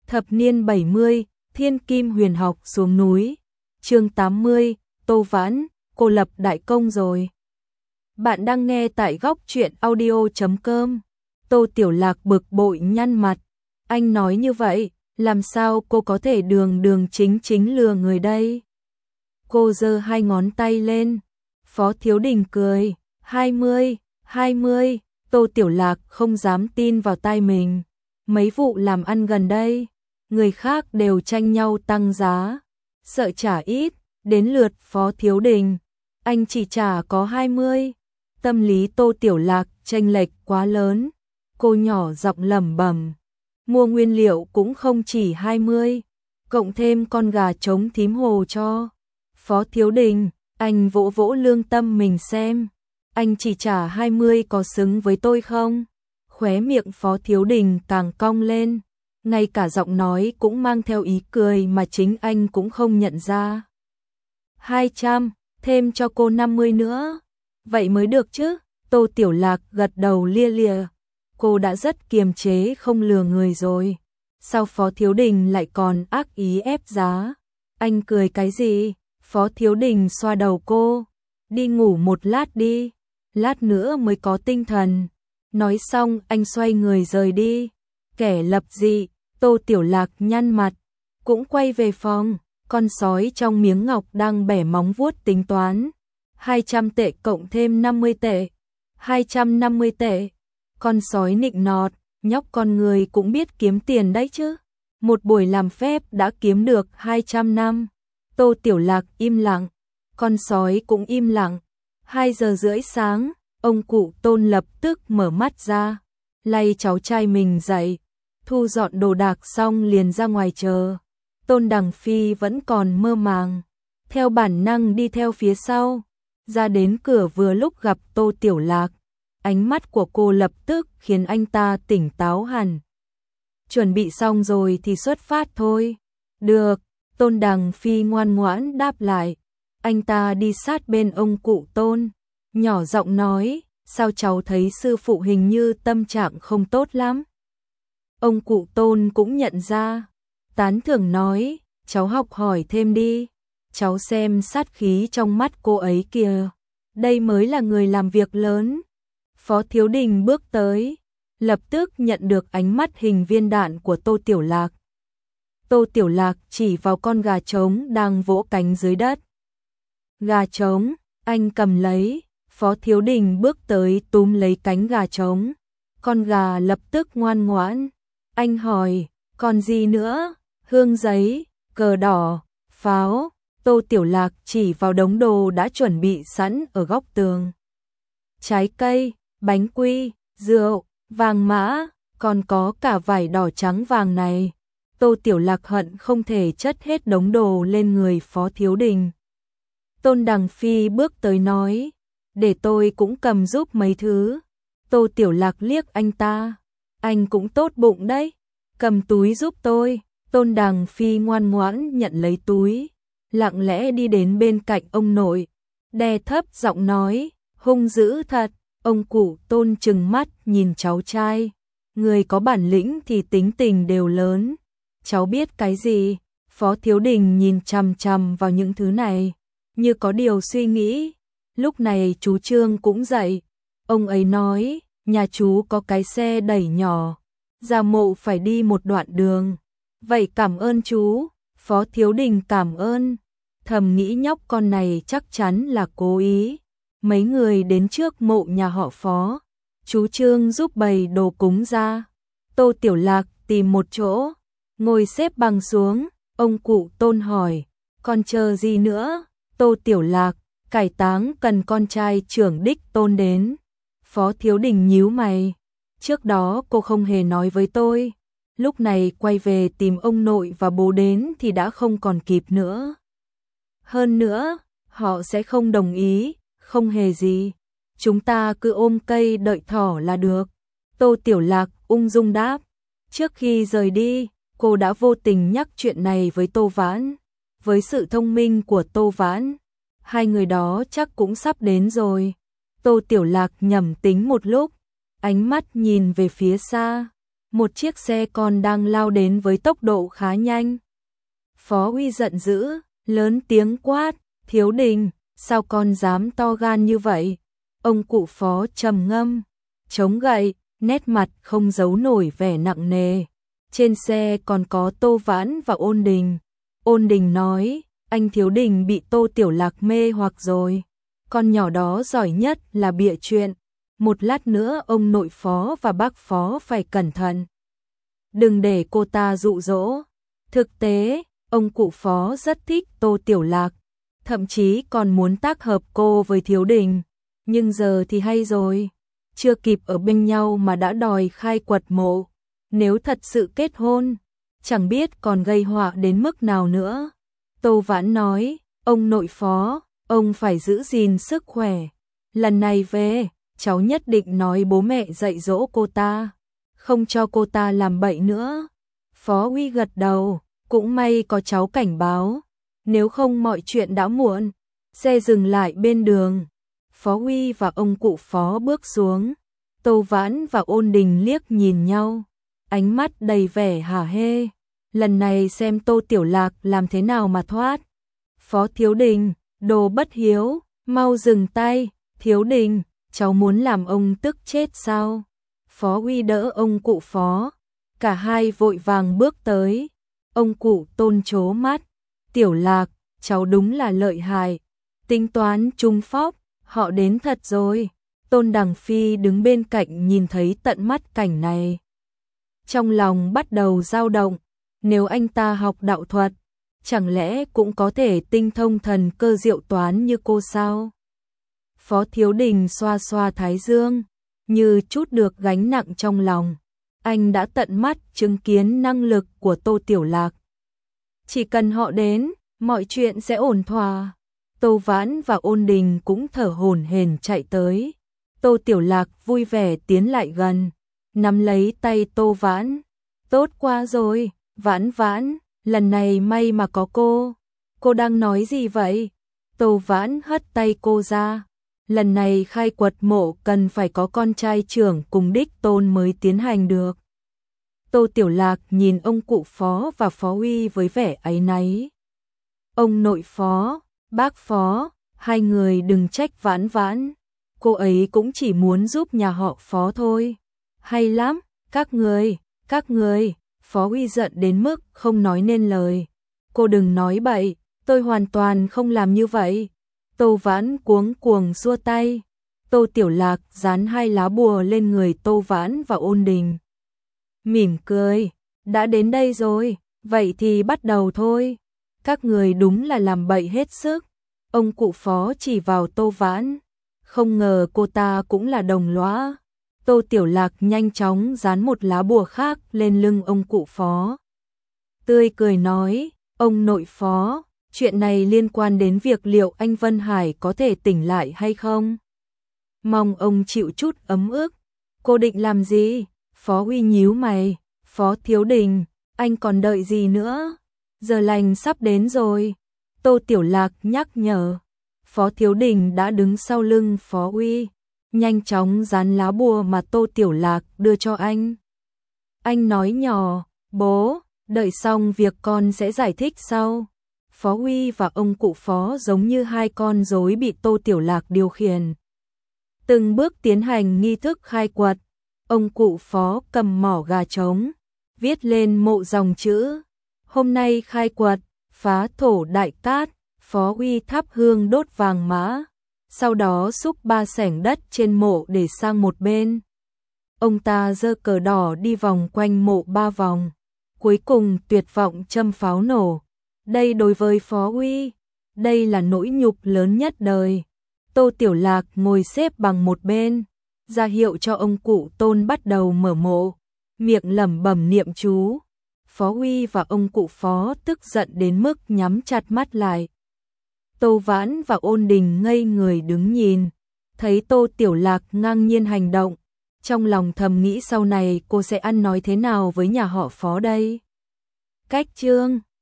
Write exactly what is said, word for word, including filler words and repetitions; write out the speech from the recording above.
Thập niên bảy mươi, Thiên Kim Huyền học xuống núi. Chương tám mươi, Tô Vãn, cô lập đại công rồi. Bạn đang nghe tại góc truyện audio chấm com. Tô Tiểu Lạc bực bội nhăn mặt. Anh nói như vậy, làm sao cô có thể đường đường chính chính lừa người đây? Cô giơ hai ngón tay lên. Phó Thiếu Đình cười. Hai mươi, hai mươi. Tô Tiểu Lạc không dám tin vào tai mình. Mấy vụ làm ăn gần đây, người khác đều tranh nhau tăng giá, sợ trả ít, đến lượt Phó Thiếu Đình, anh chỉ trả có hai mươi. Tâm lý Tô Tiểu Lạc chênh lệch quá lớn, cô nhỏ giọng lẩm bẩm, mua nguyên liệu cũng không chỉ hai mươi, cộng thêm con gà trống thím hồ cho. Phó Thiếu Đình, anh vỗ vỗ lương tâm mình xem, anh chỉ trả hai mươi có xứng với tôi không? Khóe miệng Phó Thiếu Đình càng cong lên, ngay cả giọng nói cũng mang theo ý cười mà chính anh cũng không nhận ra. Hai trăm, thêm cho cô năm mươi nữa. Vậy mới được chứ? Tô Tiểu Lạc gật đầu lia lịa. Cô đã rất kiềm chế không lừa người rồi. Sao Phó Thiếu Đình lại còn ác ý ép giá? Anh cười cái gì? Phó Thiếu Đình xoa đầu cô. Đi ngủ một lát đi, lát nữa mới có tinh thần. Nói xong anh xoay người rời đi. Kẻ lập dị, Tô Tiểu Lạc nhăn mặt, cũng quay về phòng. Con sói trong miếng ngọc đang bẻ móng vuốt tính toán. hai trăm tệ cộng thêm năm mươi tệ. hai trăm năm mươi tệ. Con sói nịnh nọt, nhóc con người cũng biết kiếm tiền đấy chứ. Một buổi làm phép đã kiếm được hai trăm năm. Tô Tiểu Lạc im lặng, con sói cũng im lặng. Hai giờ rưỡi sáng, ông cụ Tôn lập tức mở mắt ra, lay cháu trai mình dậy, thu dọn đồ đạc xong liền ra ngoài chờ. Tôn Đằng Phi vẫn còn mơ màng, theo bản năng đi theo phía sau, ra đến cửa vừa lúc gặp Tô Tiểu Lạc. Ánh mắt của cô lập tức khiến anh ta tỉnh táo hẳn. Chuẩn bị xong rồi thì xuất phát thôi. Được, Tôn Đằng Phi ngoan ngoãn đáp lại. Anh ta đi sát bên ông cụ Tôn, nhỏ giọng nói, sao cháu thấy sư phụ hình như tâm trạng không tốt lắm. Ông cụ Tôn cũng nhận ra, tán thưởng nói, cháu học hỏi thêm đi, cháu xem sát khí trong mắt cô ấy kìa, đây mới là người làm việc lớn. Phó Thiếu Đình bước tới, lập tức nhận được ánh mắt hình viên đạn của Tô Tiểu Lạc. Tô Tiểu Lạc chỉ vào con gà trống đang vỗ cánh dưới đất. Gà trống, anh cầm lấy. Phó Thiếu Đình bước tới túm lấy cánh gà trống. Con gà lập tức ngoan ngoãn. Anh hỏi, còn gì nữa? Hương giấy, cờ đỏ, pháo. Tô Tiểu Lạc chỉ vào đống đồ đã chuẩn bị sẵn ở góc tường. Trái cây, bánh quy, rượu, vàng mã, còn có cả vải đỏ trắng vàng này. Tô Tiểu Lạc hận không thể chất hết đống đồ lên người Phó Thiếu Đình. Tôn Đằng Phi bước tới nói, để tôi cũng cầm giúp mấy thứ. Tô Tiểu Lạc liếc anh ta, anh cũng tốt bụng đấy, cầm túi giúp tôi. Tôn Đằng Phi ngoan ngoãn nhận lấy túi, lặng lẽ đi đến bên cạnh ông nội, đè thấp giọng nói, hung dữ thật. Ông cụ Tôn trừng mắt nhìn cháu trai, người có bản lĩnh thì tính tình đều lớn. Cháu biết cái gì? Phó Thiếu Đình nhìn chằm chằm vào những thứ này, như có điều suy nghĩ. Lúc này chú Trương cũng dậy. Ông ấy nói, nhà chú có cái xe đẩy nhỏ, ra mộ phải đi một đoạn đường. Vậy cảm ơn chú. Phó Thiếu Đình cảm ơn, thầm nghĩ nhóc con này chắc chắn là cố ý. Mấy người đến trước mộ nhà họ Phó, chú Trương giúp bày đồ cúng ra. Tô Tiểu Lạc tìm một chỗ, ngồi xếp bằng xuống. Ông cụ Tôn hỏi, còn chờ gì nữa? Tô Tiểu Lạc, cải táng cần con trai trưởng đích Tôn đến. Phó Thiếu Đình nhíu mày, trước đó cô không hề nói với tôi, lúc này quay về tìm ông nội và bố đến thì đã không còn kịp nữa. Hơn nữa, họ sẽ không đồng ý, không hề gì, chúng ta cứ ôm cây đợi thỏ là được. Tô Tiểu Lạc ung dung đáp, trước khi rời đi, cô đã vô tình nhắc chuyện này với Tô Vãn. Với sự thông minh của Tô Vãn, hai người đó chắc cũng sắp đến rồi. Tô Tiểu Lạc nhẩm tính một lúc, ánh mắt nhìn về phía xa. một chiếc xe con đang lao đến với tốc độ khá nhanh. Phó Uy giận dữ, lớn tiếng quát, Thiếu Đình, sao con dám to gan như vậy? Ông cụ Phó trầm ngâm, chống gậy, nét mặt không giấu nổi vẻ nặng nề. Trên xe còn có Tô Vãn và Ôn Đình. Ôn Đình nói, anh Thiếu Đình bị Tô Tiểu Lạc mê hoặc rồi. Con nhỏ đó giỏi nhất là bịa chuyện. Một lát nữa ông nội Phó và bác Phó phải cẩn thận. Đừng để cô ta dụ dỗ. Thực tế, ông cụ Phó rất thích Tô Tiểu Lạc, thậm chí còn muốn tác hợp cô với Thiếu Đình. Nhưng giờ thì hay rồi, chưa kịp ở bên nhau mà đã đòi khai quật mộ. Nếu thật sự kết hôn, chẳng biết còn gây họa đến mức nào nữa. Tô Vãn nói, ông nội Phó, ông phải giữ gìn sức khỏe. Lần này về, cháu nhất định nói bố mẹ dạy dỗ cô ta, không cho cô ta làm bậy nữa. Phó Uy gật đầu, cũng may có cháu cảnh báo, nếu không mọi chuyện đã muộn. Xe dừng lại bên đường. Phó Uy và ông cụ Phó bước xuống. Tô Vãn và Ôn Đình liếc nhìn nhau, ánh mắt đầy vẻ hả hê. Lần này xem Tô Tiểu Lạc làm thế nào mà thoát. Phó Thiếu Đình, đồ bất hiếu, mau dừng tay. Thiếu Đình, cháu muốn làm ông tức chết sao? Phó Uy đỡ ông cụ Phó, cả hai vội vàng bước tới. Ông cụ Tôn trố mắt, Tiểu Lạc, cháu đúng là lợi hại, tính toán trung phóc, họ đến thật rồi. Tôn Đằng Phi đứng bên cạnh nhìn thấy tận mắt cảnh này, trong lòng bắt đầu dao động. Nếu anh ta học đạo thuật, chẳng lẽ cũng có thể tinh thông thần cơ diệu toán như cô sao? Phó Thiếu Đình xoa xoa thái dương, như chút được gánh nặng trong lòng. Anh đã tận mắt chứng kiến năng lực của Tô Tiểu Lạc. Chỉ cần họ đến, mọi chuyện sẽ ổn thỏa. Tô Vãn và Ôn Đình cũng thở hổn hển chạy tới. Tô Tiểu Lạc vui vẻ tiến lại gần, nắm lấy tay Tô Vãn. Tốt quá rồi, Vãn Vãn, lần này may mà có cô. Cô đang nói gì vậy? Tô Vãn hất tay cô ra. Lần này khai quật mộ cần phải có con trai trưởng cùng đích tôn mới tiến hành được. Tô Tiểu Lạc nhìn ông cụ Phó và Phó Uy với vẻ áy náy. Ông nội Phó, bác Phó, hai người đừng trách Vãn Vãn. Cô ấy cũng chỉ muốn giúp nhà họ Phó thôi. Hay lắm, các người, các người. Phó Uy giận đến mức không nói nên lời. Cô đừng nói bậy, tôi hoàn toàn không làm như vậy. Tô Vãn cuống cuồng xua tay. Tô Tiểu Lạc dán hai lá bùa lên người Tô Vãn và Ôn Đình, mỉm cười, đã đến đây rồi, vậy thì bắt đầu thôi. Các người đúng là làm bậy hết sức. Ông cụ Phó chỉ vào Tô Vãn, không ngờ cô ta cũng là đồng lõa. Tô Tiểu Lạc nhanh chóng dán một lá bùa khác lên lưng ông cụ Phó, tươi cười nói, ông nội Phó, chuyện này liên quan đến việc liệu anh Vân Hải có thể tỉnh lại hay không. Mong ông chịu chút ấm ức. Cô định làm gì? Phó Uy nhíu mày. Phó Thiếu Đình, anh còn đợi gì nữa? Giờ lành sắp đến rồi. Tô Tiểu Lạc nhắc nhở. Phó Thiếu Đình đã đứng sau lưng Phó Uy, nhanh chóng dán lá bùa mà Tô Tiểu Lạc đưa cho anh. Anh nói nhỏ, bố, đợi xong việc con sẽ giải thích sau. Phó Uy và ông cụ Phó giống như hai con rối bị Tô Tiểu Lạc điều khiển, từng bước tiến hành nghi thức khai quật. Ông cụ Phó cầm mỏ gà trống, viết lên mộ dòng chữ, hôm nay khai quật, phá thổ đại cát. Phó Uy thắp hương đốt vàng mã, sau đó xúc ba xẻng đất trên mộ để sang một bên. Ông ta giơ cờ đỏ đi vòng quanh mộ ba vòng, cuối cùng tuyệt vọng châm pháo nổ. Đây đối với Phó Uy, đây là nỗi nhục lớn nhất đời. Tô Tiểu Lạc ngồi xếp bằng một bên, ra hiệu cho ông cụ Tôn bắt đầu mở mộ, miệng lẩm bẩm niệm chú. Phó Uy và ông cụ Phó tức giận đến mức nhắm chặt mắt lại. Tô Vãn và Ôn Đình ngây người đứng nhìn, thấy Tô Tiểu Lạc ngang nhiên hành động, trong lòng thầm nghĩ sau này cô sẽ ăn nói thế nào với nhà họ Phó đây. Cách chương